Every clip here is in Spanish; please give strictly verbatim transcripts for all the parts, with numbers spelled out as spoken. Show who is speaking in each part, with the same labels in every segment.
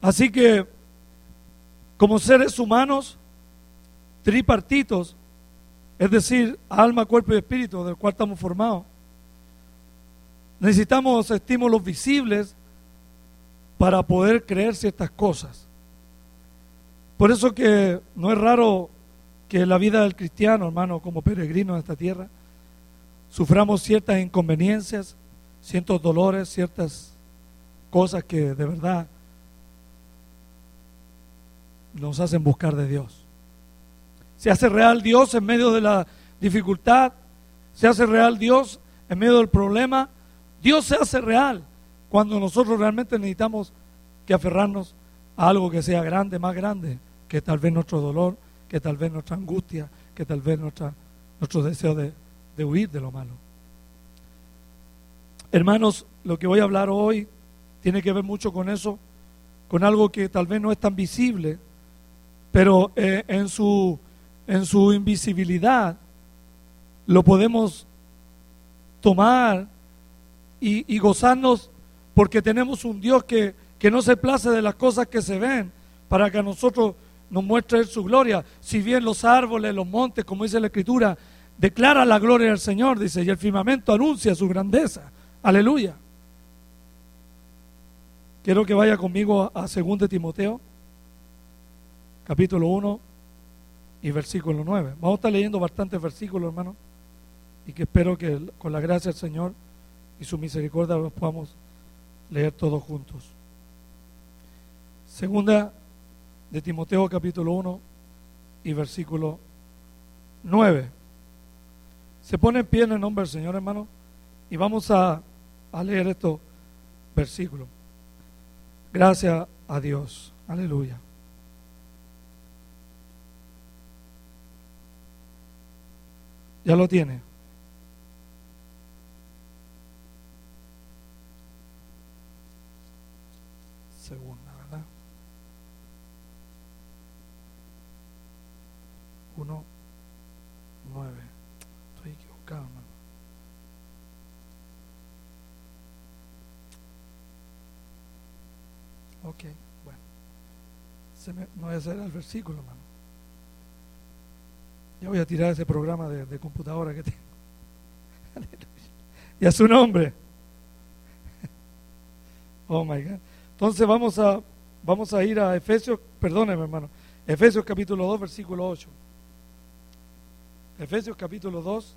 Speaker 1: Así que, como seres humanos, tripartitos, es decir, alma, cuerpo y espíritu, del cual estamos formados, necesitamos estímulos visibles para poder creer ciertas cosas. Por eso que no es raro que la vida del cristiano, hermano, como peregrino en esta tierra, suframos ciertas inconveniencias, ciertos dolores, ciertas cosas que de verdad nos hacen buscar de Dios. Se hace real Dios en medio de la dificultad, se hace real Dios en medio del problema. Dios se hace real cuando nosotros realmente necesitamos que aferrarnos a algo que sea grande, más grande, que tal vez nuestro dolor, que tal vez nuestra angustia, que tal vez nuestra, nuestro deseo de, de huir de lo malo. Hermanos, lo que voy a hablar hoy tiene que ver mucho con eso, con algo que tal vez no es tan visible, pero eh, en su, en su invisibilidad lo podemos tomar y, y gozarnos, porque tenemos un Dios que, que no se place de las cosas que se ven, para que a nosotros nos muestre su gloria. Si bien los árboles, los montes, como dice la Escritura, declara la gloria del Señor, dice, y el firmamento anuncia su grandeza. Aleluya. Quiero que vaya conmigo a segunda de Timoteo, capítulo uno y versículo nueve. Vamos a estar leyendo bastantes versículos, hermano, y que espero que con la gracia del Señor y su misericordia los podamos leer todos juntos. Segunda de Timoteo, capítulo uno y versículo nueve. Se pone en pie en el nombre del Señor, hermano, y vamos a, a leer estos versículos. Gracias a Dios. Aleluya. ¿Ya lo tiene? Segunda, ¿verdad? Uno, nueve. Estoy equivocado, hermano. Ok, bueno. Se me, no voy a hacer el versículo, hermano. Ya voy a tirar ese programa de, de computadora que tengo. Y a su nombre. Oh my God. Entonces vamos a, vamos a ir a Efesios, perdóneme, hermano. Efesios capítulo dos, versículo ocho. Efesios capítulo dos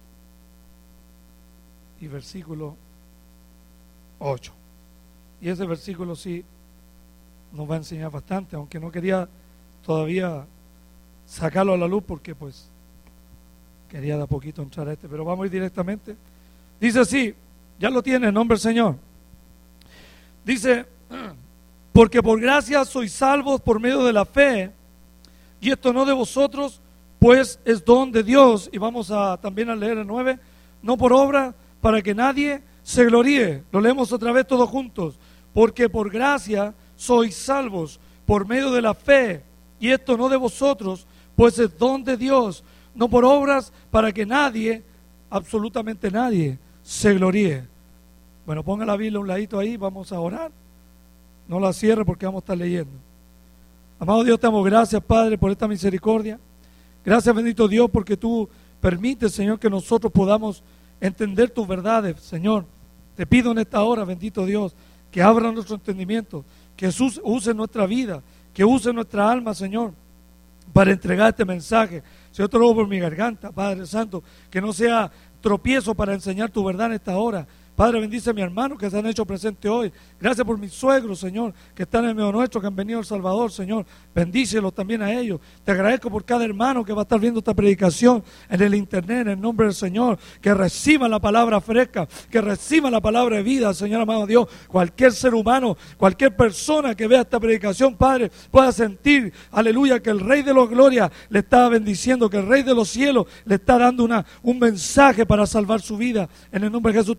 Speaker 1: y versículo ocho. Y ese versículo sí nos va a enseñar bastante, aunque no quería todavía sacarlo a la luz porque pues quería de a poquito entrar a este, pero vamos a ir directamente. Dice así, ya lo tiene, en nombre del Señor. Dice, porque por gracia sois salvos por medio de la fe, y esto no de vosotros, pues es don de Dios. Y vamos a también a leer el nueve, no por obra, para que nadie se gloríe. Lo leemos otra vez todos juntos. Porque por gracia sois salvos por medio de la fe, y esto no de vosotros, pues es don de Dios, no por obras, para que nadie, absolutamente nadie, se gloríe. Bueno, ponga la Biblia a un ladito ahí, vamos a orar. No la cierre porque vamos a estar leyendo. Amado Dios, te damos gracias, Padre, por esta misericordia. Gracias, bendito Dios, porque tú permites, Señor, que nosotros podamos entender tus verdades, Señor. Te pido en esta hora, bendito Dios, que abra nuestro entendimiento, que Jesús use nuestra vida, que use nuestra alma, Señor, para entregar este mensaje. Señor, te lo hago por mi garganta, Padre Santo, que no sea tropiezo para enseñar tu verdad en esta hora. Padre, bendice a mis hermanos que se han hecho presentes hoy. Gracias por mis suegros, Señor, que están en el medio nuestro, que han venido al Salvador, Señor. Bendícelos también a ellos. Te agradezco por cada hermano que va a estar viendo esta predicación en el internet, en el nombre del Señor. Que reciba la palabra fresca, que reciba la palabra de vida, Señor amado Dios. Cualquier ser humano, cualquier persona que vea esta predicación, Padre, pueda sentir, aleluya, que el Rey de los Glorias le está bendiciendo, que el Rey de los cielos le está dando una, un mensaje para salvar su vida. En el nombre de Jesús te damos gracias.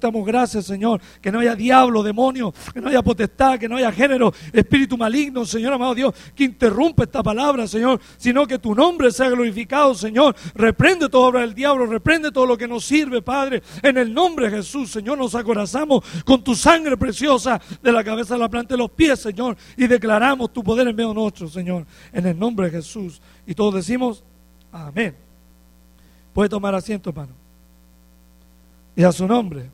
Speaker 1: gracia, Señor. Que no haya diablo, demonio, que no haya potestad, que no haya género, espíritu maligno, Señor amado Dios, que interrumpa esta palabra, Señor, sino que tu nombre sea glorificado, Señor. Reprende toda obra del diablo, reprende todo lo que nos sirve, Padre. En el nombre de Jesús, Señor, nos acorazamos con tu sangre preciosa de la cabeza a la planta de los pies, Señor, y declaramos tu poder en medio nuestro, Señor, en el nombre de Jesús. Y todos decimos, amén. Puede tomar asiento, hermano. Y a su nombre.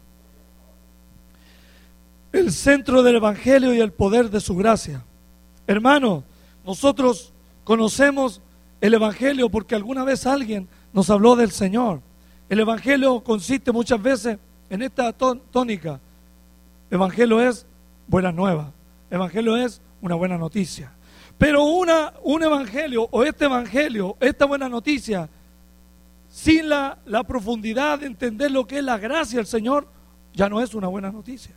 Speaker 1: El centro del Evangelio y el poder de su gracia. Hermano, nosotros conocemos el Evangelio porque alguna vez alguien nos habló del Señor. El Evangelio consiste muchas veces en esta tónica. Evangelio es buena nueva. Evangelio es una buena noticia. Pero una, un evangelio o este evangelio, esta buena noticia, sin la, la profundidad de entender lo que es la gracia del Señor, ya no es una buena noticia.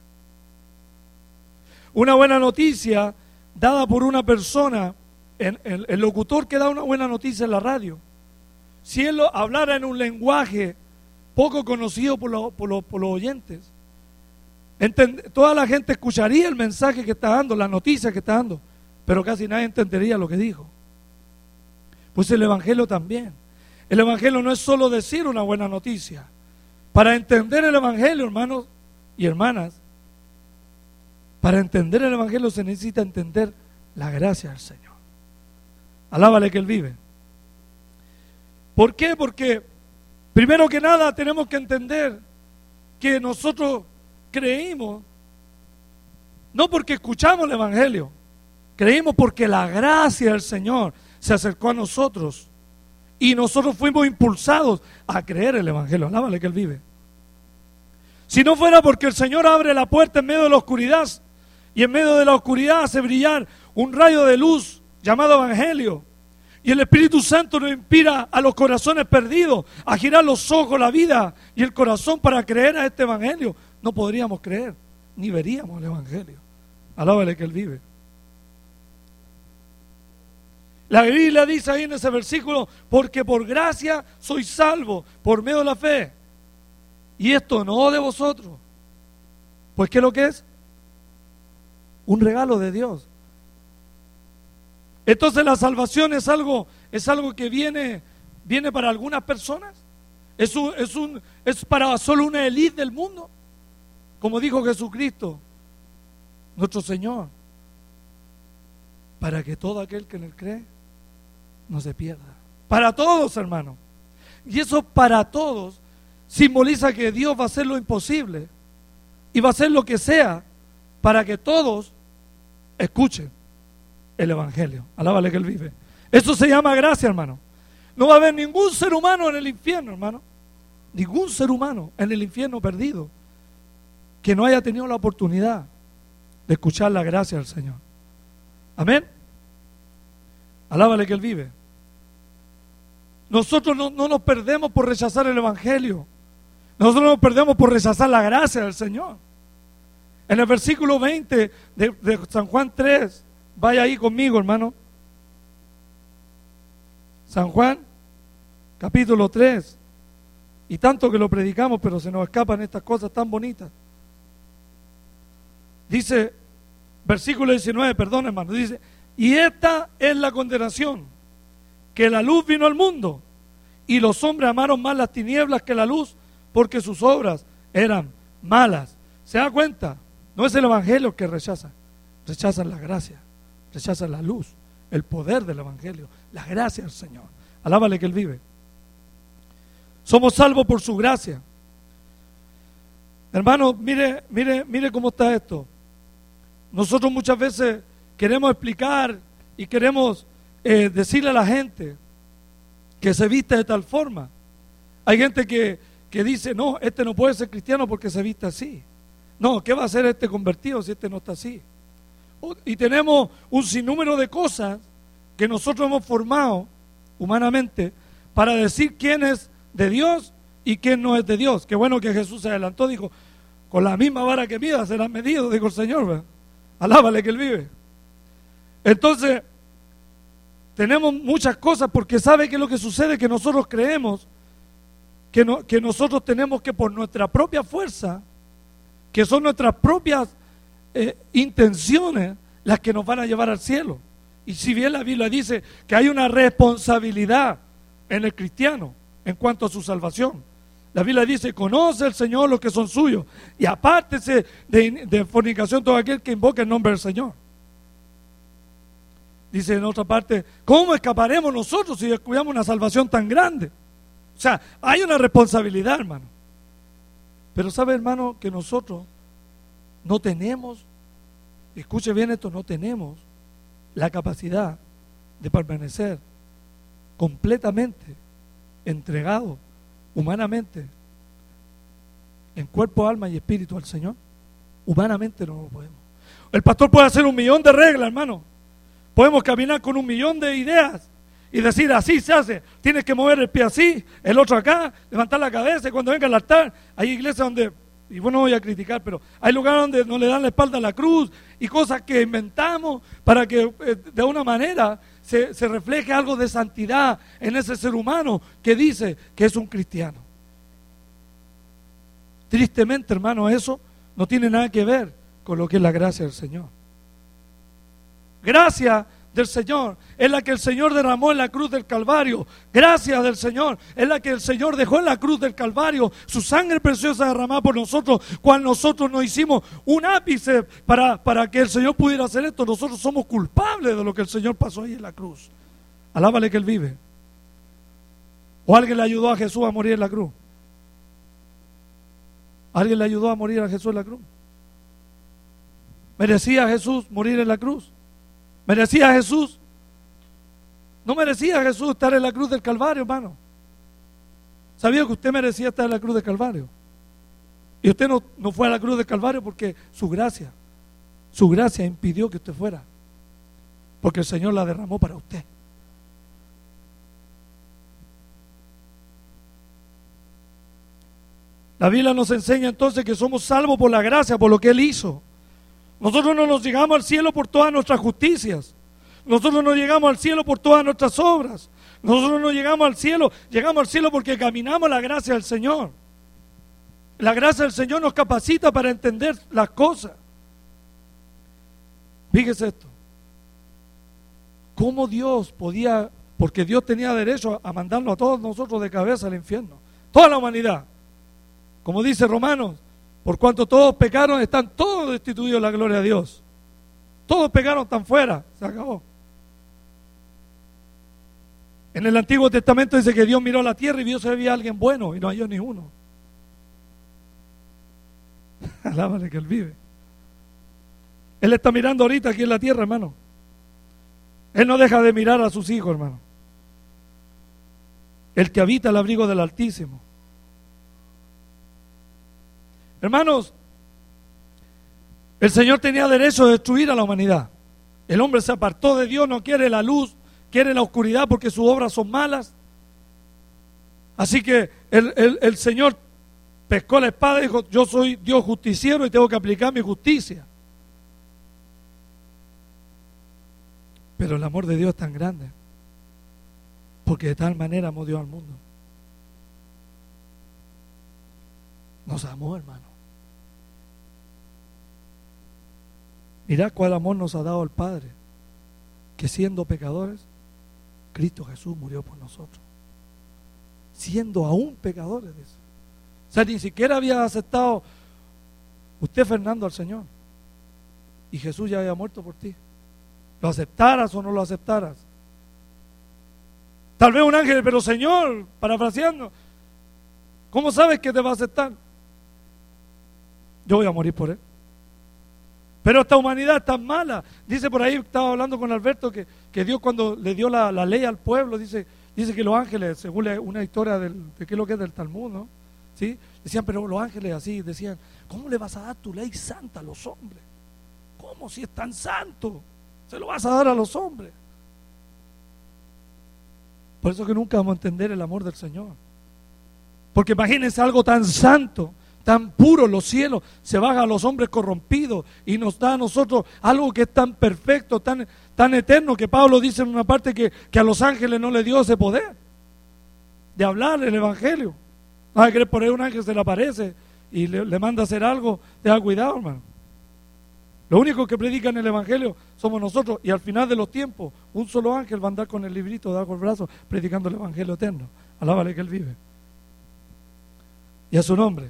Speaker 1: Una buena noticia dada por una persona, el, el, el locutor que da una buena noticia en la radio, si él lo, hablara en un lenguaje poco conocido por, lo, por, lo, por los oyentes, entend, toda la gente escucharía el mensaje que está dando, la noticia que está dando, pero casi nadie entendería lo que dijo. Pues el Evangelio también. El Evangelio no es solo decir una buena noticia. Para entender el Evangelio, hermanos y hermanas, para entender el Evangelio se necesita entender la gracia del Señor. Alábale que Él vive. ¿Por qué? Porque primero que nada tenemos que entender que nosotros creímos, no porque escuchamos el Evangelio, creímos porque la gracia del Señor se acercó a nosotros y nosotros fuimos impulsados a creer el Evangelio. Alábale que Él vive. Si no fuera porque el Señor abre la puerta en medio de la oscuridad y en medio de la oscuridad hace brillar un rayo de luz llamado Evangelio, y el Espíritu Santo nos inspira a los corazones perdidos a girar los ojos, la vida y el corazón para creer a este Evangelio, no podríamos creer ni veríamos el Evangelio. Alábale que Él vive. La Biblia dice ahí en ese versículo, porque por gracia soy salvo por medio de la fe. Y esto no de vosotros. Pues ¿qué es lo que es? Un regalo de Dios. Entonces la salvación es algo, es algo que viene, viene para algunas personas. Es, un, es, un, es para solo una élite del mundo. Como dijo Jesucristo, nuestro Señor. Para que todo aquel que en Él cree no se pierda. Para todos, hermano. Y eso para todos simboliza que Dios va a hacer lo imposible y va a hacer lo que sea para que todos escuchen el Evangelio. Alábale que Él vive. Eso se llama gracia, hermano. No va a haber ningún ser humano en el infierno, hermano. Ningún ser humano en el infierno perdido que no haya tenido la oportunidad de escuchar la gracia del Señor. Amén. Alábale que Él vive. Nosotros no, no nos perdemos por rechazar el Evangelio. Nosotros nos perdemos por rechazar la gracia del Señor. En el versículo veinte de, de San Juan tres, vaya ahí conmigo, hermano. San Juan, capítulo tres. Y tanto que lo predicamos, pero se nos escapan estas cosas tan bonitas. Dice, versículo diecinueve, perdón, hermano, dice: y esta es la condenación, que la luz vino al mundo, y los hombres amaron más las tinieblas que la luz, porque sus obras eran malas. ¿Se da cuenta? No es el Evangelio que rechazan, rechazan la gracia, rechazan la luz, el poder del Evangelio, la gracia del Señor. Alábale que Él vive. Somos salvos por su gracia. Hermano, mire, mire, mire cómo está esto. Nosotros muchas veces queremos explicar y queremos eh, decirle a la gente que se viste de tal forma. Hay gente que, que dice, no, este no puede ser cristiano porque se viste así. No, ¿qué va a hacer este convertido si este no está así? Y tenemos un sinnúmero de cosas que nosotros hemos formado humanamente para decir quién es de Dios y quién no es de Dios. Qué bueno que Jesús se adelantó, dijo, con la misma vara que mida serán medidos, dijo el Señor, ¿verdad? Alábale que Él vive. Entonces, tenemos muchas cosas porque ¿sabe qué es lo que sucede? Que nosotros creemos que, no, que nosotros tenemos que por nuestra propia fuerza que son nuestras propias eh, intenciones las que nos van a llevar al cielo. Y si bien la Biblia dice que hay una responsabilidad en el cristiano en cuanto a su salvación, la Biblia dice: conoce el Señor los que son suyos, y apártese de, de fornicación todo aquel que invoque el nombre del Señor. Dice en otra parte: ¿cómo escaparemos nosotros si descuidamos una salvación tan grande? O sea, hay una responsabilidad, hermano. Pero sabe, hermano, que nosotros no tenemos, escuche bien esto, no tenemos la capacidad de permanecer completamente entregado humanamente en cuerpo, alma y espíritu al Señor. Humanamente no lo podemos. El pastor puede hacer un millón de reglas, hermano. Podemos caminar con un millón de ideas y decir: así se hace, tienes que mover el pie así, el otro acá, levantar la cabeza, y cuando venga al altar. Hay iglesias donde, y bueno, no voy a criticar, pero hay lugares donde no le dan la espalda a la cruz, y cosas que inventamos para que eh, de una manera se, se refleje algo de santidad en ese ser humano que dice que es un cristiano. Tristemente, hermano, eso no tiene nada que ver con lo que es la gracia del Señor. Gracia del Señor es la que el Señor derramó en la cruz del Calvario. Gracia del Señor es la que el Señor dejó en la cruz del Calvario. Su sangre preciosa derramada por nosotros, cuando nosotros no hicimos un ápice para, para que el Señor pudiera hacer esto. Nosotros somos culpables de lo que el Señor pasó ahí en la cruz. Alábale que Él vive. ¿O alguien le ayudó a Jesús a morir en la cruz? ¿Alguien le ayudó a morir a Jesús en la cruz? ¿Merecía Jesús morir en la cruz? ¿Merecía Jesús? No merecía Jesús estar en la cruz del Calvario, hermano. ¿Sabía que usted merecía estar en la cruz del Calvario? Y usted no, no fue a la cruz del Calvario porque su gracia, su gracia impidió que usted fuera. Porque el Señor la derramó para usted. La Biblia nos enseña entonces que somos salvos por la gracia, por lo que Él hizo. Nosotros no nos llegamos al cielo por todas nuestras justicias. Nosotros no llegamos al cielo por todas nuestras obras. Nosotros no llegamos al cielo, llegamos al cielo porque caminamos la gracia del Señor. La gracia del Señor nos capacita para entender las cosas. Fíjese esto. ¿Cómo Dios podía, porque Dios tenía derecho a mandarnos a todos nosotros de cabeza al infierno? Toda la humanidad. Como dice Romanos, por cuanto todos pecaron, están todos destituidos de la gloria de Dios. Todos pecaron, están fuera, se acabó. En el Antiguo Testamento dice que Dios miró a la tierra y vio si había alguien bueno, y no halló ni uno. Alábale que Él vive. Él está mirando ahorita aquí en la tierra, hermano. Él no deja de mirar a sus hijos, hermano. El que habita el abrigo del Altísimo. Hermanos, el Señor tenía derecho de destruir a la humanidad. El hombre se apartó de Dios, no quiere la luz, quiere la oscuridad porque sus obras son malas. Así que el, el, el Señor pescó la espada y dijo: yo soy Dios justiciero y tengo que aplicar mi justicia. Pero el amor de Dios es tan grande, porque de tal manera amó Dios al mundo. Nos amó, hermano. Mirad cuál amor nos ha dado el Padre, que siendo pecadores, Cristo Jesús murió por nosotros. Siendo aún pecadores, dice. O sea, ni siquiera había aceptado usted, Fernando, al Señor, y Jesús ya había muerto por ti. Lo aceptaras o no lo aceptaras. Tal vez un ángel, pero Señor, parafraseando, ¿cómo sabes que te va a aceptar? Yo voy a morir por él. Pero esta humanidad es tan mala. Dice por ahí, estaba hablando con Alberto, que, que Dios cuando le dio la, la ley al pueblo, dice, dice que los ángeles, según una historia del, de qué es lo que es del Talmud, ¿no? ¿Sí? Decían, pero los ángeles así, decían, ¿cómo le vas a dar tu ley santa a los hombres? ¿Cómo si es tan santo? Se lo vas a dar a los hombres. Por eso que nunca vamos a entender el amor del Señor. Porque imagínense algo tan santo, tan puro, los cielos, se baja a los hombres corrompidos y nos da a nosotros algo que es tan perfecto, tan, tan eterno, que Pablo dice en una parte que, que a los ángeles no le dio ese poder de hablar el evangelio. No hay que creer por ahí un ángel se le aparece y le, le manda a hacer algo, tenga cuidado, hermano. Lo único que predican el Evangelio somos nosotros, y al final de los tiempos un solo ángel va a andar con el librito debajo del brazo predicando el Evangelio eterno. Alábale que Él vive. Y a su nombre.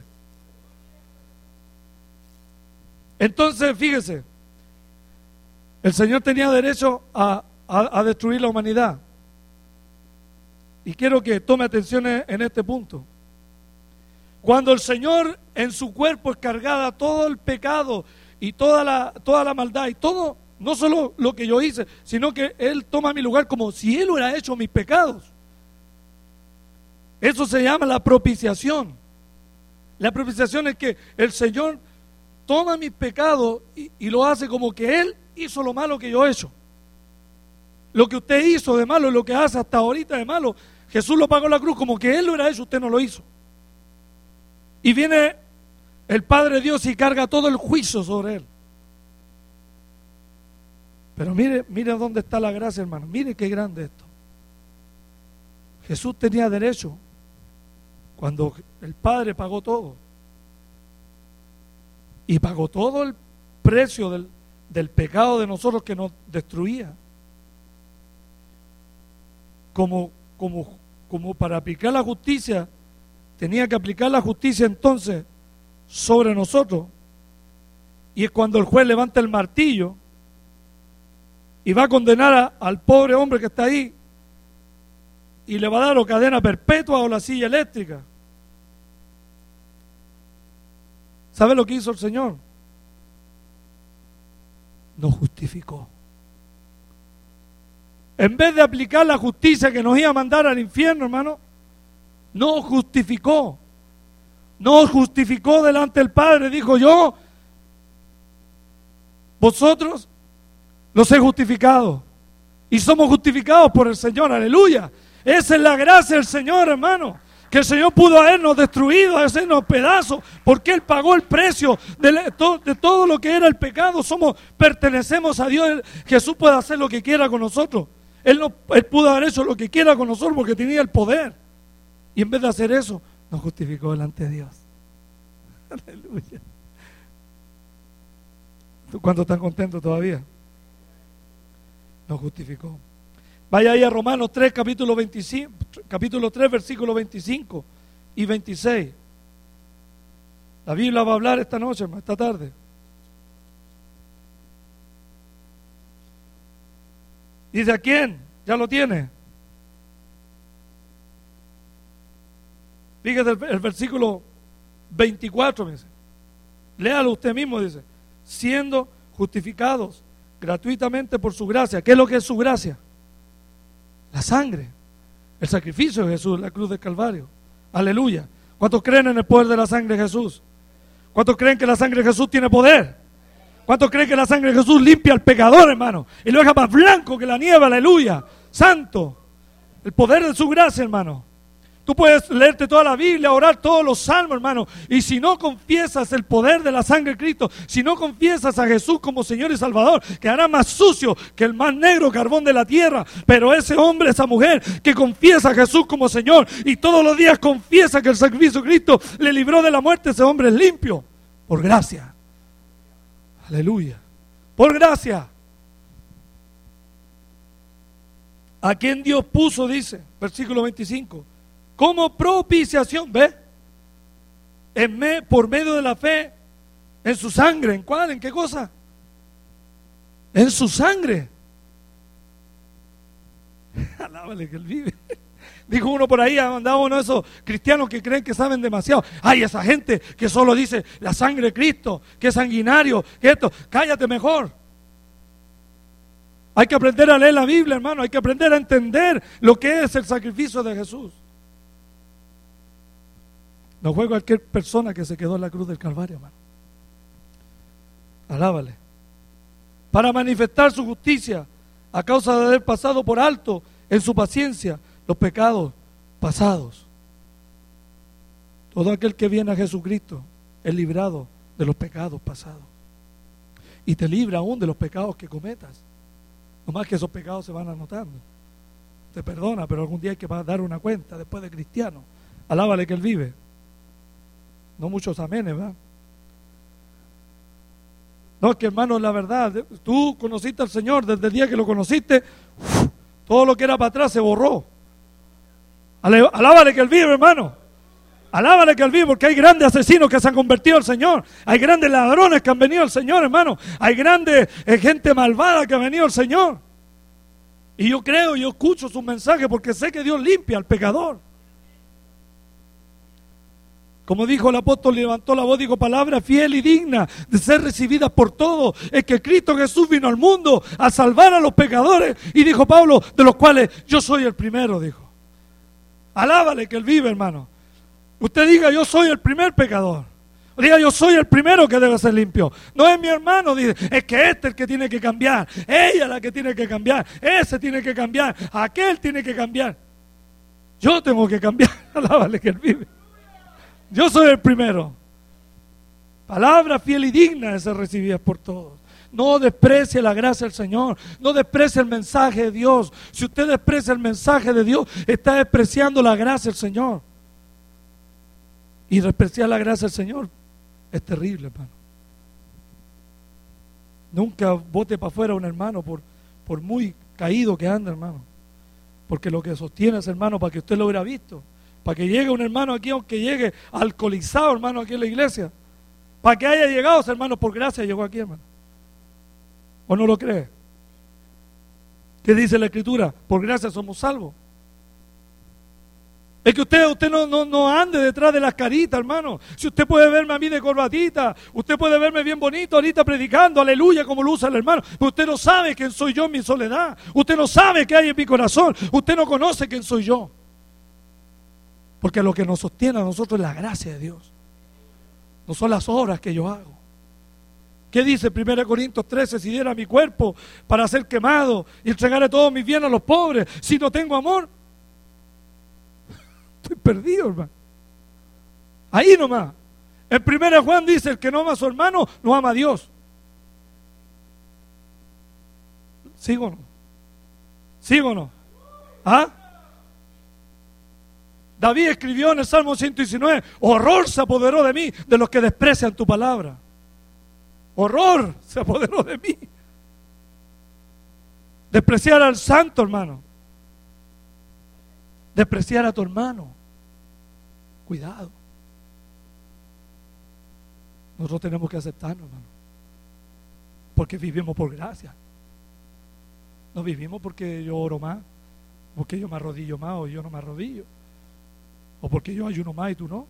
Speaker 1: Entonces, fíjese, el Señor tenía derecho a, a, a destruir la humanidad. Y quiero que tome atención en este punto. Cuando el Señor en su cuerpo es cargada todo el pecado y toda la, toda la maldad y todo, no solo lo que yo hice, sino que Él toma mi lugar como si Él hubiera hecho mis pecados. Eso se llama la propiciación. La propiciación es que el Señor toma mis pecados y, y lo hace como que Él hizo lo malo que yo he hecho. Lo que usted hizo de malo, lo que hace hasta ahorita de malo, Jesús lo pagó en la cruz como que Él lo hubiera hecho, usted no lo hizo. Y viene el Padre Dios y carga todo el juicio sobre Él. Pero mire, mire dónde está la gracia, hermano. Mire qué grande esto. Jesús tenía derecho cuando el Padre pagó todo. Y pagó todo el precio del, del pecado de nosotros que nos destruía. Como, como, como para aplicar la justicia, tenía que aplicar la justicia entonces sobre nosotros. Y es cuando el juez levanta el martillo y va a condenar a, al pobre hombre que está ahí y le va a dar o cadena perpetua o la silla eléctrica. ¿Sabe lo que hizo el Señor? Nos justificó. En vez de aplicar la justicia que nos iba a mandar al infierno, hermano, nos justificó. Nos justificó delante del Padre. Dijo: yo, vosotros los he justificado. Y somos justificados por el Señor. Aleluya. Esa es la gracia del Señor, hermano. Que el Señor pudo habernos destruido, hacernos pedazos, porque Él pagó el precio de, de todo lo que era el pecado. Somos, pertenecemos a Dios. Jesús puede hacer lo que quiera con nosotros. Él, no, él pudo haber hecho lo que quiera con nosotros porque tenía el poder. Y en vez de hacer eso, nos justificó delante de Dios. Aleluya. ¿Cuántos están contentos todavía? Nos justificó. Vaya ahí a Romanos tres, capítulo veinticinco, capítulo tres, versículos veinticinco y veintiséis. La Biblia va a hablar esta noche, esta tarde. ¿Dice a quién? ¿Ya lo tiene? Fíjese el, el versículo veinticuatro, me dice. Léalo usted mismo, dice. Siendo justificados gratuitamente por su gracia. ¿Qué es lo que es su gracia? La sangre, el sacrificio de Jesús en la cruz del Calvario. Aleluya. ¿Cuántos creen en el poder de la sangre de Jesús? ¿Cuántos creen que la sangre de Jesús tiene poder? ¿Cuántos creen que la sangre de Jesús limpia al pecador, hermano? Y lo deja más blanco que la nieve, aleluya. Santo. El poder de su gracia, hermano. Tú puedes leerte toda la Biblia, orar todos los salmos, hermano. Y si no confiesas el poder de la sangre de Cristo, si no confiesas a Jesús como Señor y Salvador, quedará más sucio que el más negro carbón de la tierra. Pero ese hombre, esa mujer que confiesa a Jesús como Señor y todos los días confiesa que el sacrificio de Cristo le libró de la muerte, ese hombre es limpio. Por gracia. Aleluya. Por gracia. A quien Dios puso, dice, versículo veinticinco. Como propiciación, ¿ve? En me, por medio de la fe en su sangre. ¿En cuál? ¿En qué cosa? En su sangre. Alábale que Él vive. Dijo uno por ahí, andaba uno de esos cristianos que creen que saben demasiado. Ay, esa gente que solo dice la sangre de Cristo, que es sanguinario, que esto. Cállate mejor. Hay que aprender a leer la Biblia, hermano. Hay que aprender a entender lo que es el sacrificio de Jesús. No fue cualquier persona que se quedó en la cruz del Calvario, hermano. Alábale. Para manifestar su justicia a causa de haber pasado por alto en su paciencia los pecados pasados. Todo aquel que viene a Jesucristo es librado de los pecados pasados. Y te libra aún de los pecados que cometas. No más que esos pecados se van anotando. Te perdona, pero algún día hay que dar una cuenta después de cristiano. Alábale que Él vive. No muchos amenes, ¿verdad? No, es que hermano, la verdad, tú conociste al Señor, desde el día que lo conociste, uf, todo lo que era para atrás se borró. Ale, alábale que Él vive, hermano. Alábale que Él vive, porque hay grandes asesinos que se han convertido al Señor. Hay grandes ladrones que han venido al Señor, hermano. Hay grandes eh, gente malvada que ha venido al Señor. Y yo creo, yo escucho sus mensajes porque sé que Dios limpia al pecador. Como dijo el apóstol, levantó la voz, dijo: palabra fiel y digna de ser recibida por todos. Es que Cristo Jesús vino al mundo a salvar a los pecadores. Y dijo Pablo, de los cuales yo soy el primero, dijo. Alábale que Él vive, hermano. Usted diga: yo soy el primer pecador. Diga: yo soy el primero que debe ser limpio. No es mi hermano, dice, es que este es el que tiene que cambiar. Ella es la que tiene que cambiar. Ese tiene que cambiar. Aquel tiene que cambiar. Yo tengo que cambiar. Alábale que Él vive. Yo soy el primero. Palabra fiel y digna de ser recibida por todos. No desprecie la gracia del Señor. No desprecie el mensaje de Dios. Si usted desprecia el mensaje de Dios, está despreciando la gracia del Señor. Y despreciar la gracia del Señor es terrible, hermano. Nunca bote para afuera a un hermano por, por muy caído que anda, hermano. Porque lo que sostiene es, hermano, para que usted lo hubiera visto. Para que llegue un hermano aquí, aunque llegue alcoholizado, hermano, aquí en la iglesia. Para que haya llegado, hermano, por gracia llegó aquí, hermano. ¿O no lo cree? ¿Qué dice la Escritura? Por gracia somos salvos. Es que usted, usted no, no, no ande detrás de las caritas, hermano. Si usted puede verme a mí de corbatita, usted puede verme bien bonito ahorita predicando, aleluya, como lo usa el hermano, pero usted no sabe quién soy yo en mi soledad. Usted no sabe qué hay en mi corazón. Usted no conoce quién soy yo. Porque lo que nos sostiene a nosotros es la gracia de Dios. No son las obras que yo hago. ¿Qué dice primera Corintios trece? Si diera mi cuerpo para ser quemado y entregara todos mis bienes a los pobres, si no tengo amor, estoy perdido, hermano. Ahí nomás. En primera Juan dice: el que no ama a su hermano, no ama a Dios. ¿Sigo o no? ¿Sigo o no? ¿Ah? David escribió en el Salmo ciento diecinueve: horror se apoderó de mí, de los que desprecian tu palabra. Horror se apoderó de mí. Despreciar al santo, hermano. Despreciar a tu hermano. Cuidado. Nosotros tenemos que aceptarnos, hermano. Porque vivimos por gracia. No vivimos porque yo oro más, porque yo me arrodillo más o yo no me arrodillo. O porque yo ayuno más y tú no.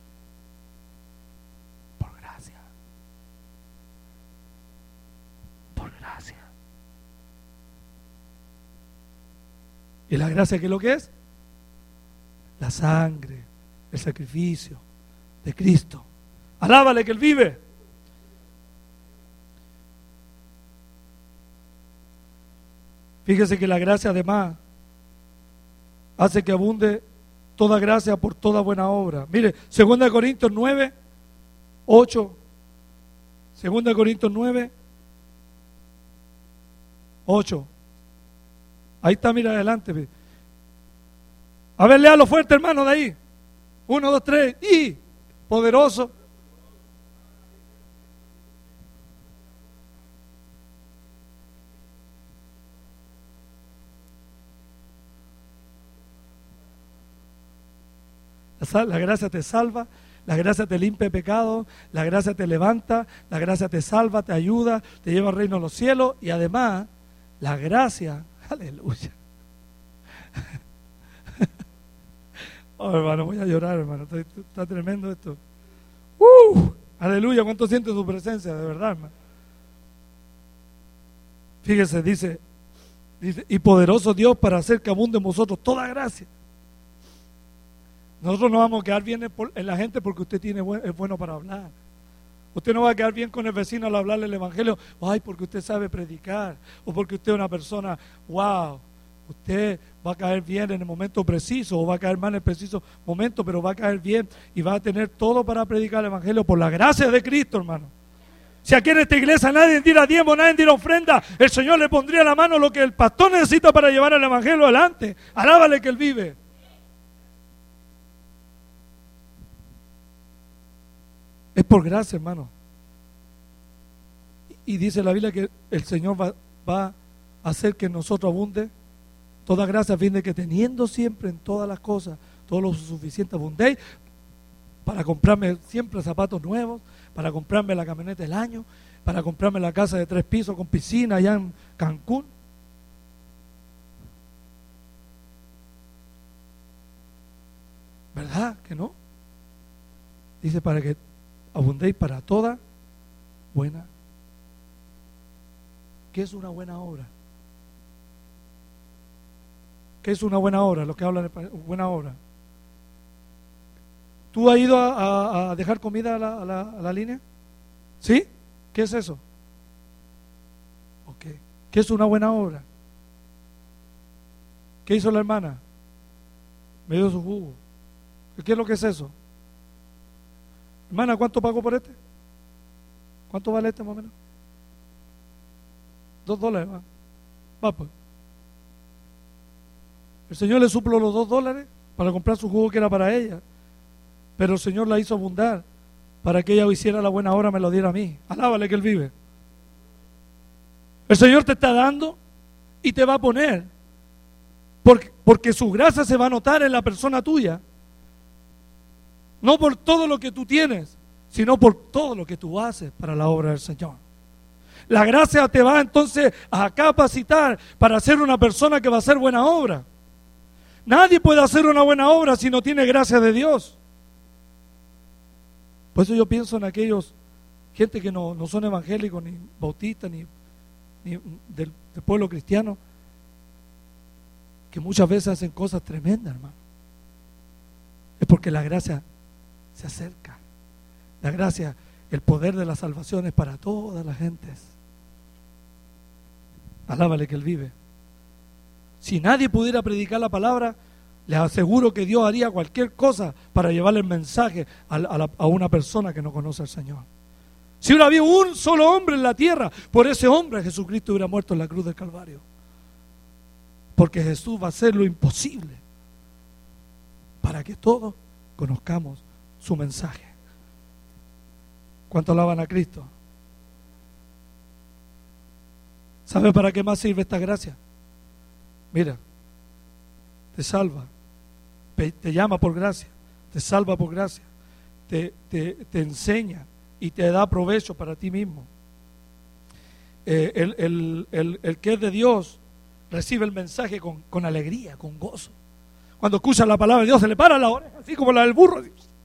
Speaker 1: Por gracia. Por gracia. ¿Y la gracia qué es lo que es? La sangre, el sacrificio de Cristo. Alábale que Él vive. Fíjese que la gracia además hace que abunde toda gracia por toda buena obra. Mire, segunda Corintios nueve, ocho. segunda Corintios nueve, ocho. Ahí está, mira adelante. A ver, léalo fuerte, hermano, de ahí. Uno, dos, tres. Y poderoso. La gracia te salva, la gracia te limpia de pecado, la gracia te levanta, la gracia te salva, te ayuda, te lleva al reino de los cielos y además la gracia, aleluya. Oh, hermano, voy a llorar, hermano, está, está tremendo esto. Uh, aleluya, cuánto siento tu presencia, de verdad, hermano. Fíjese, dice, dice, y poderoso Dios para hacer que abunde en vosotros toda gracia. Nosotros no vamos a quedar bien en la gente porque usted tiene es bueno para hablar. Usted no va a quedar bien con el vecino al hablarle el evangelio, ay, porque usted sabe predicar, o porque usted es una persona, wow. Usted va a caer bien en el momento preciso, o va a caer mal en el preciso momento, pero va a caer bien y va a tener todo para predicar el evangelio por la gracia de Cristo, hermano. Si aquí en esta iglesia nadie diera diezmo, nadie diera ofrenda, el Señor le pondría en la mano lo que el pastor necesita para llevar el evangelio adelante. Alábale que Él vive. por gracia, hermano. Y dice la Biblia que el Señor va, va a hacer que en nosotros abunde toda gracia, a fin de que teniendo siempre en todas las cosas todo lo suficiente abundéis para comprarme siempre zapatos nuevos, para comprarme la camioneta del año, para comprarme la casa de tres pisos con piscina allá en Cancún. ¿Verdad que no? Dice para que abundéis para toda buena. ¿Qué es una buena obra? ¿Qué es una buena obra? Lo que hablan de buena obra. ¿Tú has ido a, a, a dejar comida a la, a, la, a la línea? ¿Sí? ¿Qué es eso? Ok. ¿Qué es una buena obra? ¿Qué hizo la hermana? Me dio su jugo. ¿Qué es lo que es eso? Hermana, ¿cuánto pagó por este? ¿Cuánto vale este más o menos? Dos dólares, va. Va pues. El Señor le supló los dos dólares para comprar su jugo que era para ella. Pero el Señor la hizo abundar para que ella hiciera la buena obra, me lo diera a mí. Alábale que Él vive. El Señor te está dando y te va a poner. Porque, porque su gracia se va a notar en la persona tuya. No por todo lo que tú tienes, sino por todo lo que tú haces para la obra del Señor. La gracia te va entonces a capacitar para ser una persona que va a hacer buena obra. Nadie puede hacer una buena obra si no tiene gracia de Dios. Por eso yo pienso en aquellos, gente que no, no son evangélicos, ni bautistas, ni, ni del, del pueblo cristiano, que muchas veces hacen cosas tremendas, hermano. Es porque la gracia se acerca. La gracia, el poder de la salvación es para todas las gentes. Alábale que Él vive. Si nadie pudiera predicar la palabra, les aseguro que Dios haría cualquier cosa para llevarle el mensaje a, a, la, a una persona que no conoce al Señor. Si hubiera habido un solo hombre en la tierra, por ese hombre Jesucristo hubiera muerto en la cruz del Calvario. Porque Jesús va a hacer lo imposible para que todos conozcamos su mensaje. ¿Cuánto alaban a Cristo? ¿Sabe para qué más sirve esta gracia? Mira, te salva, te llama por gracia, te salva por gracia, te, te, te enseña y te da provecho para ti mismo. Eh, el, el, el, el que es de Dios recibe el mensaje con, con alegría, con gozo. Cuando escucha la palabra de Dios se le para la oreja, así como la del burro.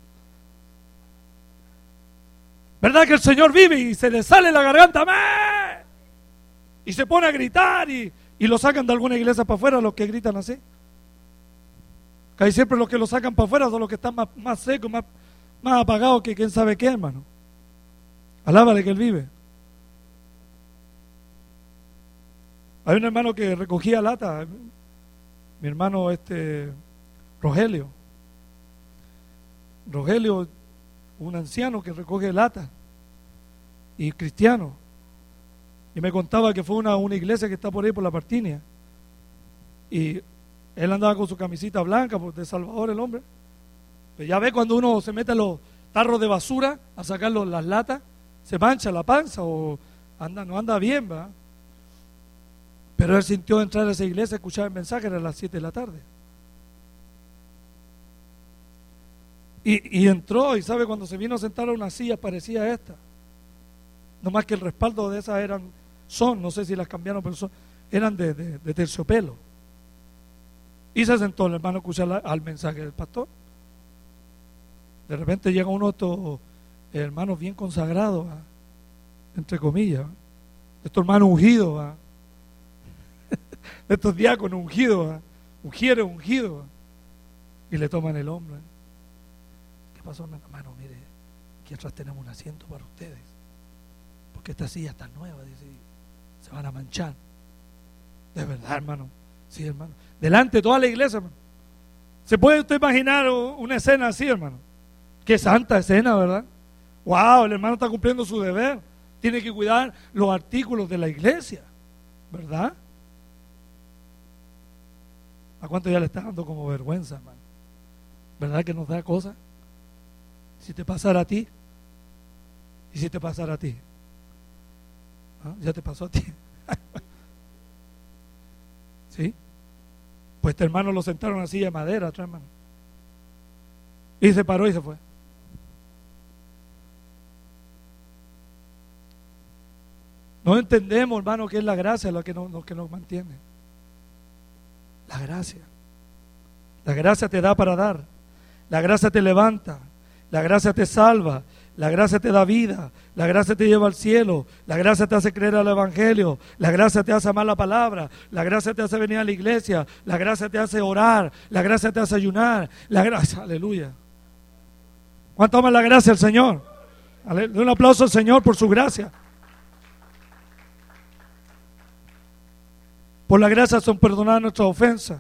Speaker 1: ¿Verdad que el Señor vive y se le sale la garganta? ¡Amén! Y se pone a gritar y, y lo sacan de alguna iglesia para afuera los que gritan así. Casi siempre los que lo sacan para afuera son los que están más, más secos, más, más apagados que quién sabe qué, hermano. Alábale que Él vive. Hay un hermano que recogía lata, mi hermano este Rogelio. Rogelio, un anciano que recoge lata y cristiano. Y me contaba que fue una, una iglesia que está por ahí por la Partinia. Y él andaba con su camisita blanca, pues de Salvador el hombre. Pero ya ve cuando uno se mete a los tarros de basura a sacar los, las latas, se mancha la panza o anda, no anda bien, ¿verdad? Pero él sintió entrar a esa iglesia, escuchar el mensaje, era a las siete de la tarde. Y, y entró, y sabe, cuando se vino a sentar a una silla parecía esta. No más que el respaldo de esas eran, son, no sé si las cambiaron, pero son, eran de, de, de terciopelo. Y se sentó el hermano a escuchar la, al mensaje del pastor. De repente llega uno de estos hermanos bien consagrados, ¿va? Entre comillas, ¿va? Estos hermanos ungidos, ¿va? Estos diáconos ungidos, ¿va? Ungieres ungidos, ¿va? Y le toman el hombro. ¿Qué pasó, hermano? Mire, aquí atrás tenemos un asiento para ustedes, porque esta silla está nueva, dice, se van a manchar. De verdad, hermano. Sí, hermano. Delante de toda la iglesia, hermano. ¿Se puede usted imaginar una escena así, hermano? Qué santa escena, ¿verdad? Wow, el hermano está cumpliendo su deber. Tiene que cuidar los artículos de la iglesia, ¿verdad? ¿A cuánto ya le está dando como vergüenza, hermano? ¿Verdad que nos da cosas? Si te pasara a ti, ¿Y si te pasara a ti? ¿Ah? ¿Ya te pasó a ti? ¿Sí? Pues este hermano lo sentaron en una silla de madera, otro hermano. Y se paró y se fue. No entendemos, hermano, que es la gracia lo que nos, lo que nos mantiene. La gracia. La gracia te da para dar. La gracia te levanta. La gracia te salva. La gracia te da vida. La gracia te lleva al cielo. La gracia te hace creer al evangelio. La gracia te hace amar la palabra. La gracia te hace venir a la iglesia. La gracia te hace orar. La gracia te hace ayunar. La gracia, aleluya. ¿Cuánto ama la gracia al Señor? Aleluya. Un aplauso al Señor por su gracia. Por la gracia son perdonadas nuestras ofensas.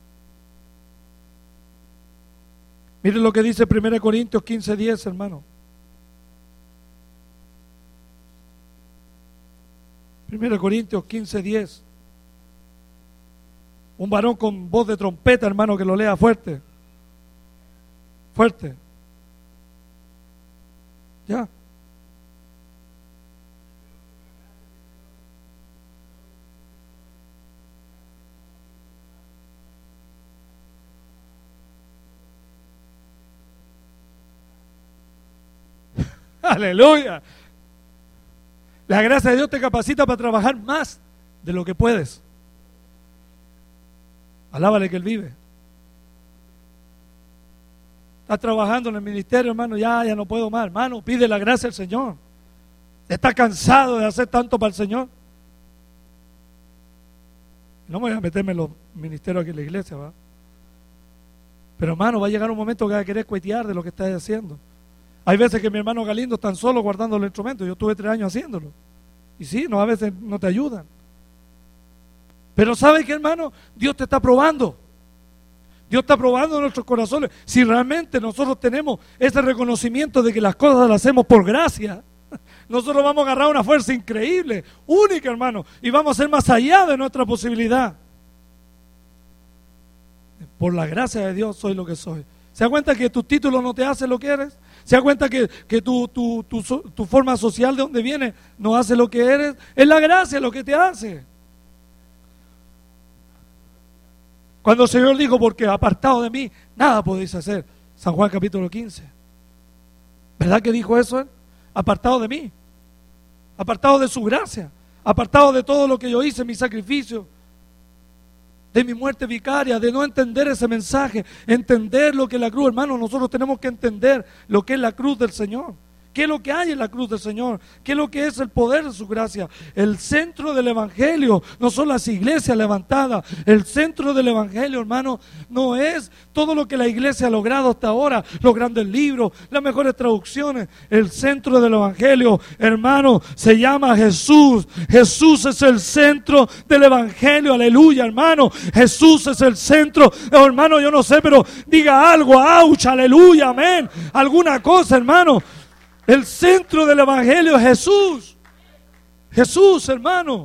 Speaker 1: Miren lo que dice primera Corintios quince diez, hermano. primera Corintios quince diez. Un varón con voz de trompeta, hermano, que lo lea fuerte. Fuerte. Ya. Aleluya. La gracia de Dios te capacita para trabajar más de lo que puedes. Alábale que Él vive. Estás trabajando en el ministerio, hermano, ya, ya no puedo más. Hermano, pide la gracia al Señor. ¿Estás cansado de hacer tanto para el Señor? No me voy a meterme en los ministerios aquí en la iglesia, ¿va? Pero hermano, va a llegar un momento que va a querer cuetear de lo que estás haciendo. Hay veces que mi hermano Galindo está solo guardando los instrumentos. Yo tuve tres años haciéndolo. Y sí, no, a veces no te ayudan. Pero ¿sabe qué, hermano? Dios te está probando. Dios está probando en nuestros corazones. Si realmente nosotros tenemos ese reconocimiento de que las cosas las hacemos por gracia, nosotros vamos a agarrar una fuerza increíble, única, hermano, y vamos a ser más allá de nuestra posibilidad. Por la gracia de Dios soy lo que soy. ¿Se da cuenta que tus títulos no te hacen lo que eres? ¿Se da cuenta que, que tu, tu, tu, tu forma social de donde viene no hace lo que eres? Es la gracia lo que te hace. Cuando el Señor dijo, porque apartado de mí, nada podéis hacer. San Juan capítulo quince. ¿Verdad que dijo eso él? Apartado de mí. Apartado de su gracia. Apartado de todo lo que yo hice, mi sacrificio. De mi muerte vicaria, de no entender ese mensaje, entender lo que es la cruz. Hermano, nosotros tenemos que entender lo que es la cruz del Señor. ¿Qué es lo que hay en la cruz del Señor? ¿Qué es lo que es el poder de su gracia? El centro del Evangelio no son las iglesias levantadas. El centro del Evangelio, hermano, no es todo lo que la iglesia ha logrado hasta ahora, los grandes libros, las mejores traducciones. El centro del Evangelio, hermano, se llama Jesús. Jesús es el centro del Evangelio, aleluya, hermano. Jesús es el centro. Oh, hermano, yo no sé, pero diga algo, ouch, aleluya, amén. Alguna cosa, hermano. El centro del Evangelio es Jesús. Jesús, hermano.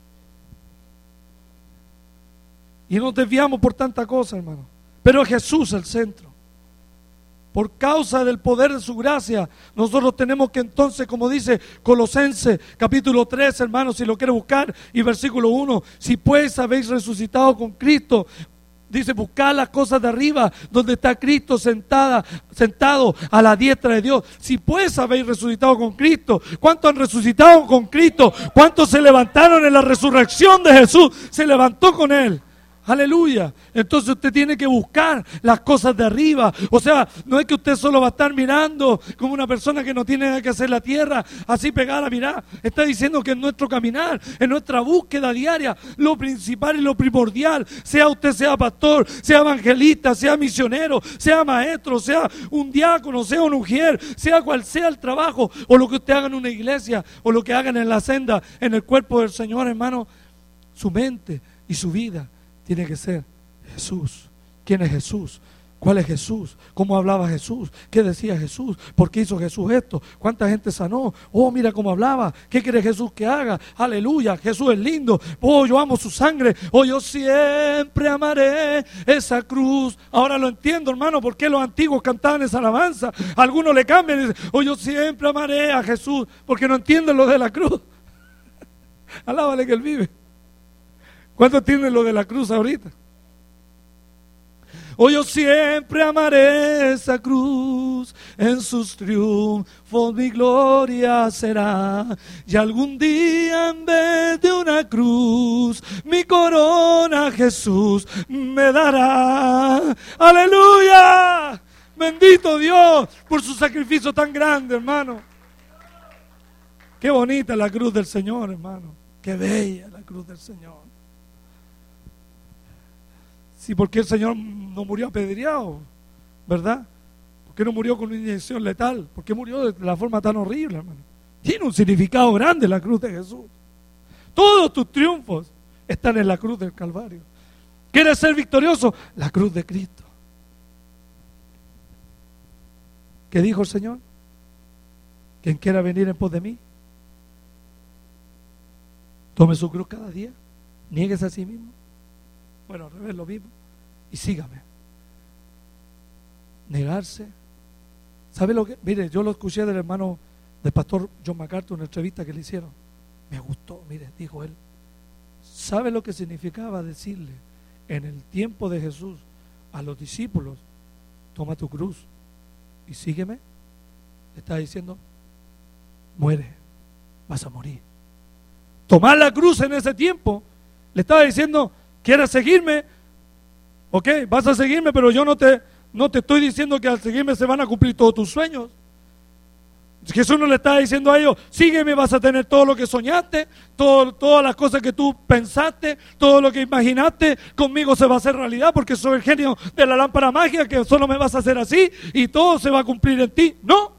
Speaker 1: Y nos desviamos por tanta cosa, hermano. Pero Jesús es el centro. Por causa del poder de su gracia, nosotros tenemos que entonces, como dice Colosenses capítulo tres, hermano, si lo quiere buscar, y versículo uno, si pues habéis resucitado con Cristo, dice, buscad las cosas de arriba, donde está Cristo sentada, sentado a la diestra de Dios. Si pues habéis resucitado con Cristo, ¿cuántos han resucitado con Cristo? ¿Cuántos se levantaron en la resurrección de Jesús? Se levantó con Él. Aleluya. Entonces usted tiene que buscar las cosas de arriba. O sea, no es que usted solo va a estar mirando como una persona que no tiene nada que hacer en la tierra, así pegada a mirar. Está diciendo que en nuestro caminar, en nuestra búsqueda diaria, lo principal y lo primordial, sea usted sea pastor, sea evangelista, sea misionero, sea maestro, sea un diácono, sea un ujier, sea cual sea el trabajo, o lo que usted haga en una iglesia, o lo que hagan en la senda, en el cuerpo del Señor, hermano, su mente y su vida tiene que ser Jesús. ¿Quién es Jesús? ¿Cuál es Jesús? ¿Cómo hablaba Jesús? ¿Qué decía Jesús? ¿Por qué hizo Jesús esto? ¿Cuánta gente sanó? Oh, mira cómo hablaba. ¿Qué quiere Jesús que haga? Aleluya, Jesús es lindo. Oh, yo amo su sangre. Oh, yo siempre amaré esa cruz. Ahora lo entiendo, hermano, por qué los antiguos cantaban esa alabanza. Algunos le cambian y dicen, oh, yo siempre amaré a Jesús, porque no entienden lo de la cruz. Alábale que Él vive. ¿Cuántos tienen lo de la cruz ahorita? Oh, yo siempre amaré esa cruz, en sus triunfos mi gloria será. Y algún día en vez de una cruz, mi corona Jesús me dará. ¡Aleluya! Bendito Dios por su sacrificio tan grande, hermano. Qué bonita la cruz del Señor, hermano. Qué bella la cruz del Señor. Sí, porque el Señor no murió apedreado, ¿verdad? ¿Por qué no murió con una inyección letal? ¿Por qué murió de la forma tan horrible, hermano? Tiene un significado grande la cruz de Jesús. Todos tus triunfos están en la cruz del Calvario. ¿Quieres ser victorioso? La cruz de Cristo. ¿Qué dijo el Señor? Quien quiera venir en pos de mí, tome su cruz cada día, niéguese a sí mismo. Bueno, al revés, lo mismo. Y sígame. Negarse. ¿Sabe lo que? Mire, yo lo escuché del hermano del pastor John MacArthur, una entrevista que le hicieron. Me gustó, mire, dijo él. ¿Sabe lo que significaba decirle en el tiempo de Jesús a los discípulos? Toma tu cruz y sígueme. Le está diciendo, muere, vas a morir. Tomar la cruz en ese tiempo, le estaba diciendo, ¿quieres seguirme? Ok, vas a seguirme, pero yo no te, no te estoy diciendo que al seguirme se van a cumplir todos tus sueños. Jesús no le está diciendo a ellos, sígueme, vas a tener todo lo que soñaste, todo, todas las cosas que tú pensaste, todo lo que imaginaste, conmigo se va a hacer realidad porque soy el genio de la lámpara mágica que solo me vas a hacer así y todo se va a cumplir en ti. No.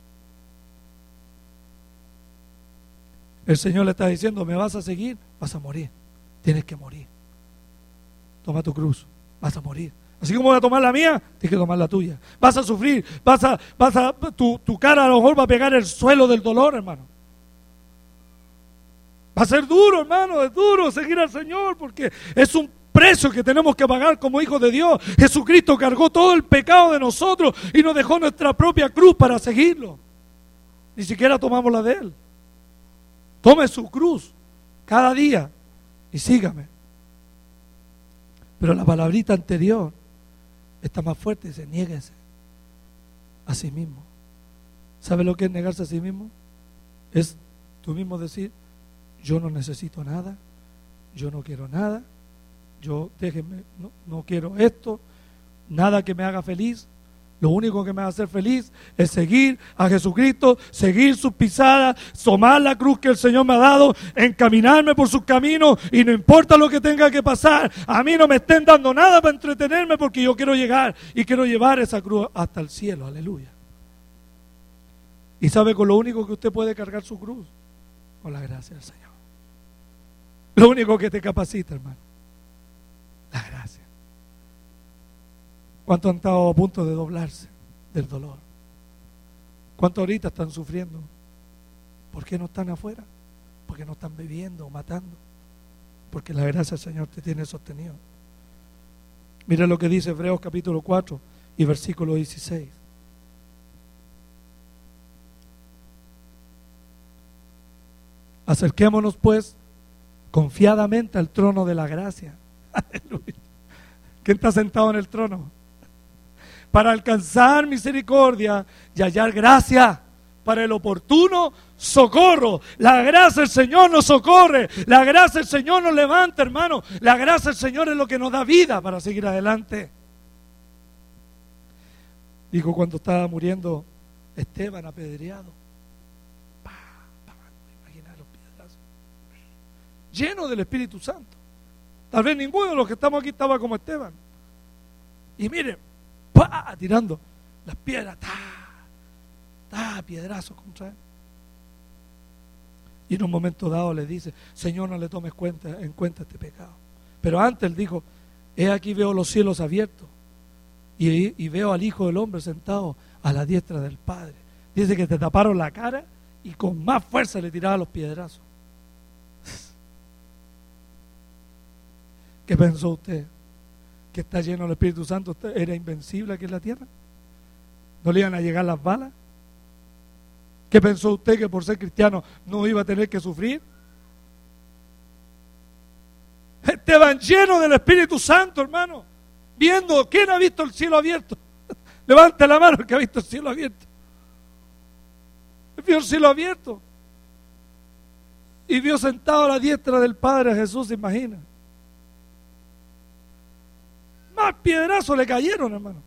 Speaker 1: El Señor le está diciendo, me vas a seguir, vas a morir, tienes que morir. Toma tu cruz, vas a morir. Así como voy a tomar la mía, tienes que tomar la tuya. Vas a sufrir, vas a, vas a, tu, tu cara a lo mejor va a pegar el suelo del dolor, hermano. Va a ser duro, hermano, es duro seguir al Señor porque es un precio que tenemos que pagar como hijos de Dios. Jesucristo cargó todo el pecado de nosotros y nos dejó nuestra propia cruz para seguirlo. Ni siquiera tomamos la de Él. Tome su cruz cada día y sígame. Pero la palabrita anterior está más fuerte, dice, niéguese a sí mismo. ¿Sabe lo que es negarse a sí mismo? Es tú mismo decir, yo no necesito nada, yo no quiero nada, yo déjenme, no, no quiero esto, nada que me haga feliz. Lo único que me va a hacer feliz es seguir a Jesucristo, seguir sus pisadas, tomar la cruz que el Señor me ha dado, encaminarme por sus caminos y no importa lo que tenga que pasar. A mí no me estén dando nada para entretenerme porque yo quiero llegar y quiero llevar esa cruz hasta el cielo. Aleluya. ¿Y sabe con lo único que usted puede cargar su cruz? Con la gracia del Señor. Lo único que te capacita, hermano. La gracia. ¿Cuántos han estado a punto de doblarse del dolor? ¿Cuántos ahorita están sufriendo? ¿Por qué no están afuera? Porque no están bebiendo o matando. Porque la gracia del Señor te tiene sostenido. Mira lo que dice Hebreos capítulo cuatro y versículo dieciséis. Acerquémonos pues confiadamente al trono de la gracia. Aleluya. ¿Quién está sentado en el trono? Para alcanzar misericordia y hallar gracia para el oportuno socorro. La gracia del Señor nos socorre, la gracia del Señor nos levanta, hermano. La gracia del Señor es lo que nos da vida para seguir adelante. Dijo cuando estaba muriendo Esteban apedreado, pa, pa, imagina los piedrazos, lleno del Espíritu Santo. Tal vez ninguno de los que estamos aquí estaba como Esteban. Y miren, ¡pah!, tirando las piedras, ¡ta! ¡ta! Piedrazos contra él. Y en un momento dado le dice, Señor, no le tomes cuenta, en cuenta este pecado. Pero antes él dijo, he aquí veo los cielos abiertos y, y veo al Hijo del Hombre sentado a la diestra del Padre. Dice que te taparon la cara y con más fuerza le tiraban los piedrazos. ¿Qué pensó usted? ¿Que está lleno del Espíritu Santo? ¿Usted era invencible aquí en la tierra? ¿No le iban a llegar las balas? ¿Qué pensó usted, que por ser cristiano no iba a tener que sufrir? Estaban llenos del Espíritu Santo, hermano, viendo. ¿Quién ha visto el cielo abierto? Levante la mano el que ha visto el cielo abierto. Vio el cielo abierto y vio sentado a la diestra del Padre a Jesús, ¿se imagina? Más piedrazos le cayeron, hermano.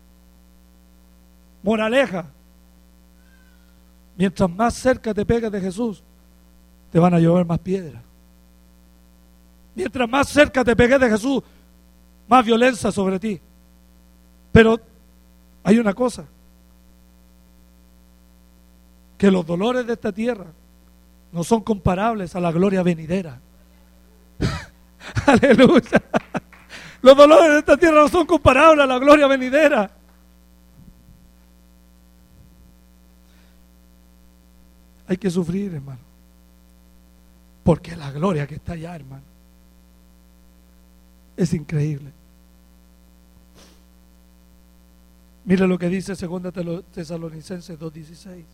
Speaker 1: Moraleja: mientras más cerca te pegas de Jesús, te van a llover más piedras. Mientras más cerca te pegues de Jesús, más violencia sobre ti. Pero hay una cosa: que los dolores de esta tierra no son comparables a la gloria venidera. Aleluya. Los dolores de esta tierra no son comparables a la gloria venidera. Hay que sufrir, hermano, porque la gloria que está allá, hermano, es increíble. Mire lo que dice segunda Tesalonicenses dos dieciséis.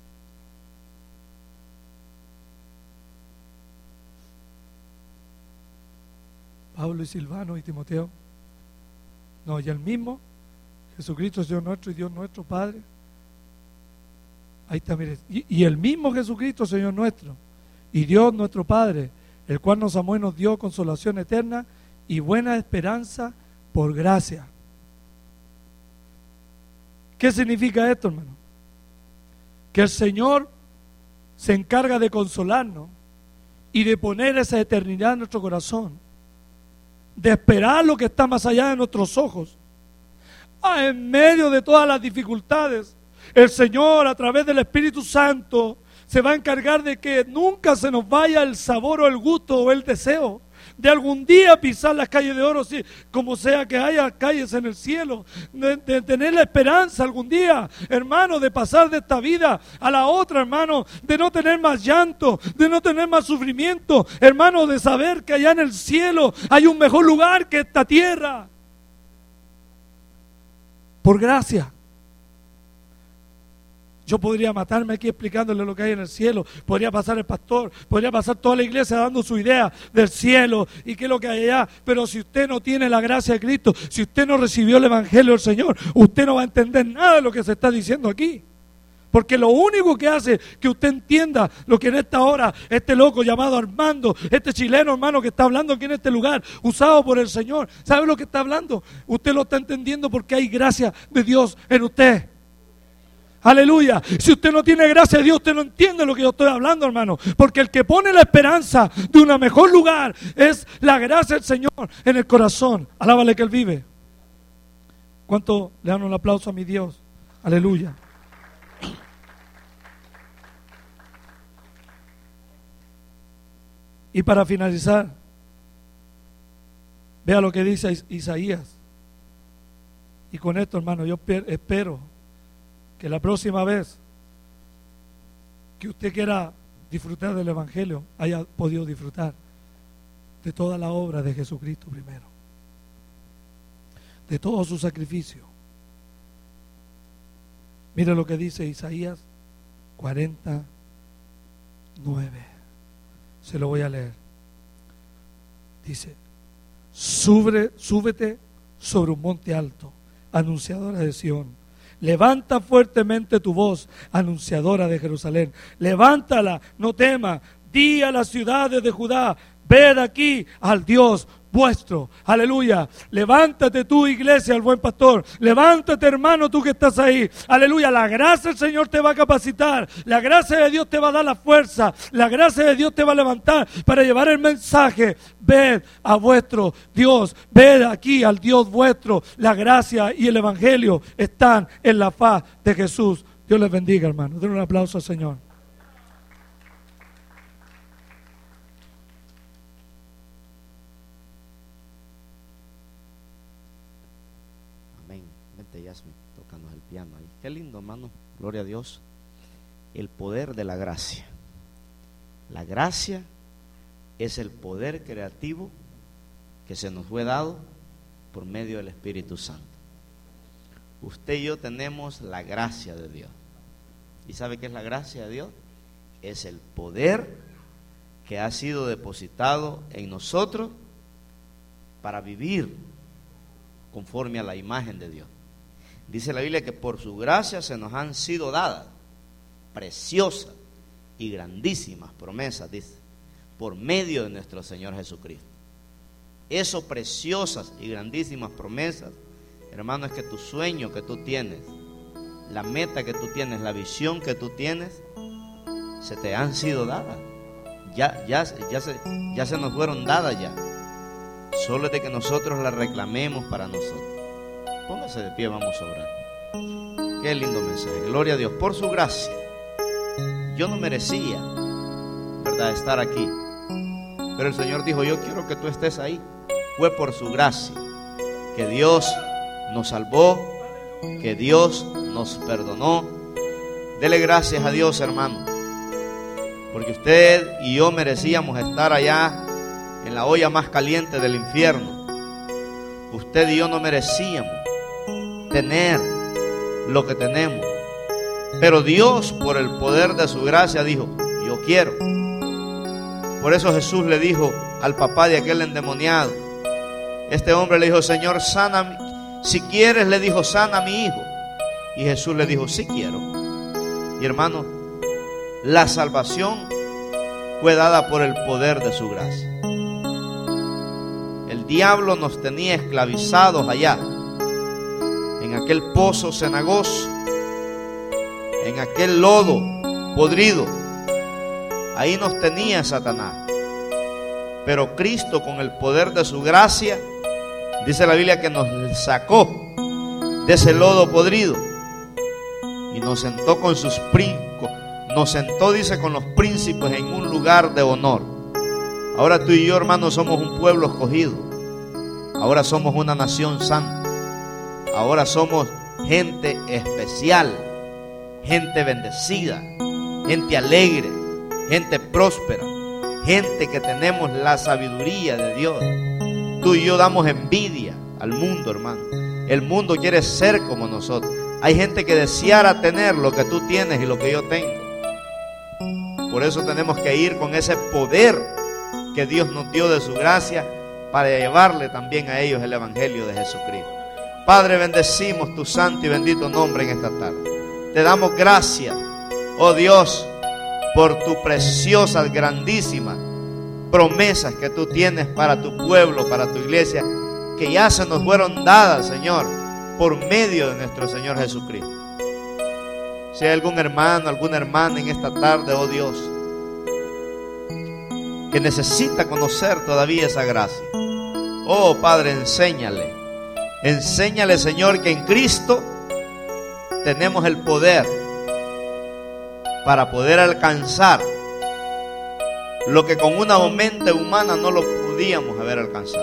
Speaker 1: Pablo y Silvano y Timoteo. No, y el mismo Jesucristo, Señor nuestro y Dios nuestro, Padre. Ahí está, mire. Y, y el mismo Jesucristo, Señor nuestro y Dios nuestro Padre, el cual nos amó y nos dio consolación eterna y buena esperanza por gracia. ¿Qué significa esto, hermano? Que el Señor se encarga de consolarnos y de poner esa eternidad en nuestro corazón, de esperar lo que está más allá de nuestros ojos. Ah, en medio de todas las dificultades, el Señor, a través del Espíritu Santo, se va a encargar de que nunca se nos vaya el sabor o el gusto o el deseo de algún día pisar las calles de oro, sí, como sea que haya calles en el cielo, de, de tener la esperanza algún día, hermano, de pasar de esta vida a la otra, hermano, de no tener más llanto, de no tener más sufrimiento, hermano, de saber que allá en el cielo hay un mejor lugar que esta tierra. Por gracia. Yo podría matarme aquí explicándole lo que hay en el cielo. Podría pasar el pastor, podría pasar toda la iglesia dando su idea del cielo y qué es lo que hay allá. Pero si usted no tiene la gracia de Cristo, si usted no recibió el Evangelio del Señor, usted no va a entender nada de lo que se está diciendo aquí. Porque lo único que hace que usted entienda lo que en esta hora este loco llamado Armando, este chileno, hermano, que está hablando aquí en este lugar, usado por el Señor, ¿sabe lo que está hablando? Usted lo está entendiendo porque hay gracia de Dios en usted. Aleluya. Si usted no tiene gracia de Dios, usted no entiende lo que yo estoy hablando, hermano. Porque el que pone la esperanza de un mejor lugar es la gracia del Señor en el corazón. Alábale que Él vive. ¿Cuánto le dan un aplauso a mi Dios? Aleluya. Y para finalizar, vea lo que dice Isaías. Y con esto, hermano, yo espero que la próxima vez que usted quiera disfrutar del Evangelio, haya podido disfrutar de toda la obra de Jesucristo primero, de todo su sacrificio. Mire lo que dice Isaías cuarenta nueve. Se lo voy a leer. Dice: Sube, súbete sobre un monte alto, anunciadora de Sión. Levanta fuertemente tu voz, anunciadora de Jerusalén. Levántala, no temas. Di a las ciudades de Judá: ved aquí al Dios vuestro. Aleluya. Levántate tú, iglesia, el buen pastor. Levántate, hermano, tú que estás ahí. Aleluya. La gracia del Señor te va a capacitar. La gracia de Dios te va a dar la fuerza. La gracia de Dios te va a levantar para llevar el mensaje. Ved a vuestro Dios. Ved aquí al Dios vuestro. La gracia y el Evangelio están en la faz de Jesús. Dios les bendiga, hermano. Den un aplauso al Señor.
Speaker 2: hermanita Yasmin tocando el piano ahí. Qué lindo, hermano, gloria a Dios. El poder de la gracia. La gracia es el poder creativo que se nos fue dado por medio del Espíritu Santo. Usted y yo tenemos la gracia de Dios. ¿Y sabe qué es la gracia de Dios? Es el poder que ha sido depositado en nosotros para vivir conforme a la imagen de Dios. Dice la Biblia que por su gracia se nos han sido dadas preciosas y grandísimas promesas, dice, por medio de nuestro Señor Jesucristo. Esas preciosas y grandísimas promesas, hermano, es que tu sueño que tú tienes, la meta que tú tienes, la visión que tú tienes, se te han sido dadas. Ya, ya, ya, se, ya se nos fueron dadas ya. Solo es de que nosotros las reclamemos para nosotros. Póngase de pie, vamos a orar. Qué lindo mensaje. Gloria a Dios. Por su gracia, yo no merecía, ¿verdad?, estar aquí. Pero el Señor dijo, yo quiero que tú estés ahí. Fue por su gracia que Dios nos salvó, que Dios nos perdonó. Dele gracias a Dios, hermano, porque usted y yo merecíamos estar allá en la olla más caliente del infierno. Usted y yo no merecíamos tener lo que tenemos, pero Dios, por el poder de su gracia, dijo, yo quiero. Por eso Jesús le dijo al papá de aquel endemoniado, este hombre le dijo, Señor, sana, si quieres, le dijo, sana a mi hijo. Y Jesús le dijo, sí quiero. Y hermano, la salvación fue dada por el poder de su gracia. El diablo nos tenía esclavizados allá, en aquel pozo cenagoso, en aquel lodo podrido. Ahí nos tenía Satanás. Pero Cristo, con el poder de su gracia, dice la Biblia que nos sacó de ese lodo podrido y nos sentó con sus príncipes, nos sentó, dice, con los príncipes en un lugar de honor. Ahora tú y yo, hermanos, somos un pueblo escogido. Ahora somos una nación santa. Ahora somos gente especial, gente bendecida, gente alegre, gente próspera, gente que tenemos la sabiduría de Dios. Tú y yo damos envidia al mundo, hermano. El mundo quiere ser como nosotros. Hay gente que deseara tener lo que tú tienes y lo que yo tengo. Por eso tenemos que ir con ese poder que Dios nos dio de su gracia para llevarle también a ellos el evangelio de Jesucristo. Padre, bendecimos tu santo y bendito nombre en esta tarde. Te damos gracias, oh Dios, por tus preciosas, grandísimas promesas que tú tienes para tu pueblo, para tu iglesia, que ya se nos fueron dadas, Señor, por medio de nuestro Señor Jesucristo. Si hay algún hermano, alguna hermana en esta tarde, oh Dios, que necesita conocer todavía esa gracia, oh Padre, enséñale, enséñale, Señor, que en Cristo tenemos el poder para poder alcanzar lo que con una mente humana no lo podíamos haber alcanzado,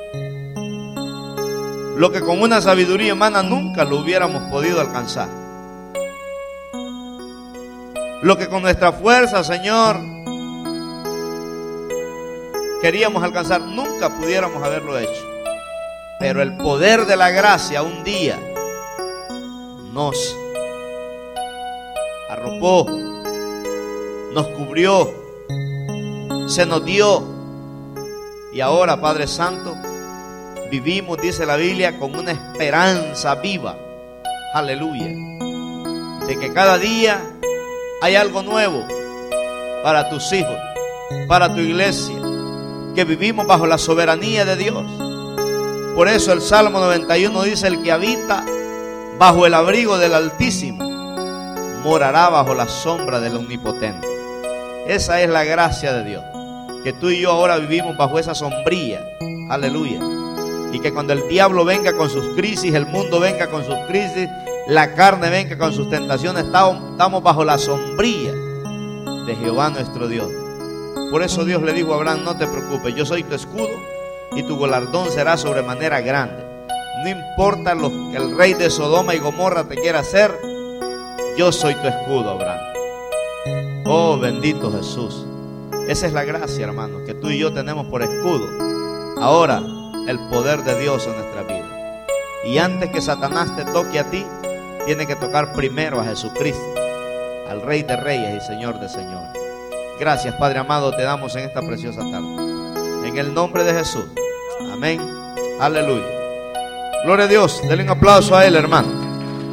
Speaker 2: lo que con una sabiduría humana nunca lo hubiéramos podido alcanzar, lo que con nuestra fuerza, Señor, queríamos alcanzar, nunca pudiéramos haberlo hecho. Pero el poder de la gracia un día nos arropó, nos cubrió, se nos dio. Y ahora, Padre Santo, vivimos, dice la Biblia, con una esperanza viva, aleluya, de que cada día hay algo nuevo para tus hijos, para tu iglesia, que vivimos bajo la soberanía de Dios. Por eso el Salmo noventa y uno dice, el que habita bajo el abrigo del Altísimo morará bajo la sombra del Omnipotente. Esa es la gracia de Dios, que tú y yo ahora vivimos bajo esa sombrilla, aleluya. Y que cuando el diablo venga con sus crisis, el mundo venga con sus crisis, la carne venga con sus tentaciones, estamos bajo la sombrilla de Jehová nuestro Dios. Por eso Dios le dijo a Abraham, no te preocupes, yo soy tu escudo y tu galardón será sobremanera grande. No importa lo que el rey de Sodoma y Gomorra te quiera hacer, yo soy tu escudo, Abraham. Oh, bendito Jesús. Esa es la gracia, hermano, que tú y yo tenemos por escudo. Ahora, el poder de Dios en nuestra vida. Y antes que Satanás te toque a ti, tiene que tocar primero a Jesucristo, al Rey de Reyes y Señor de Señores. Gracias, Padre amado, te damos en esta preciosa tarde. En el nombre de Jesús. Amén. Aleluya. Gloria a Dios. Denle un aplauso a Él, hermano.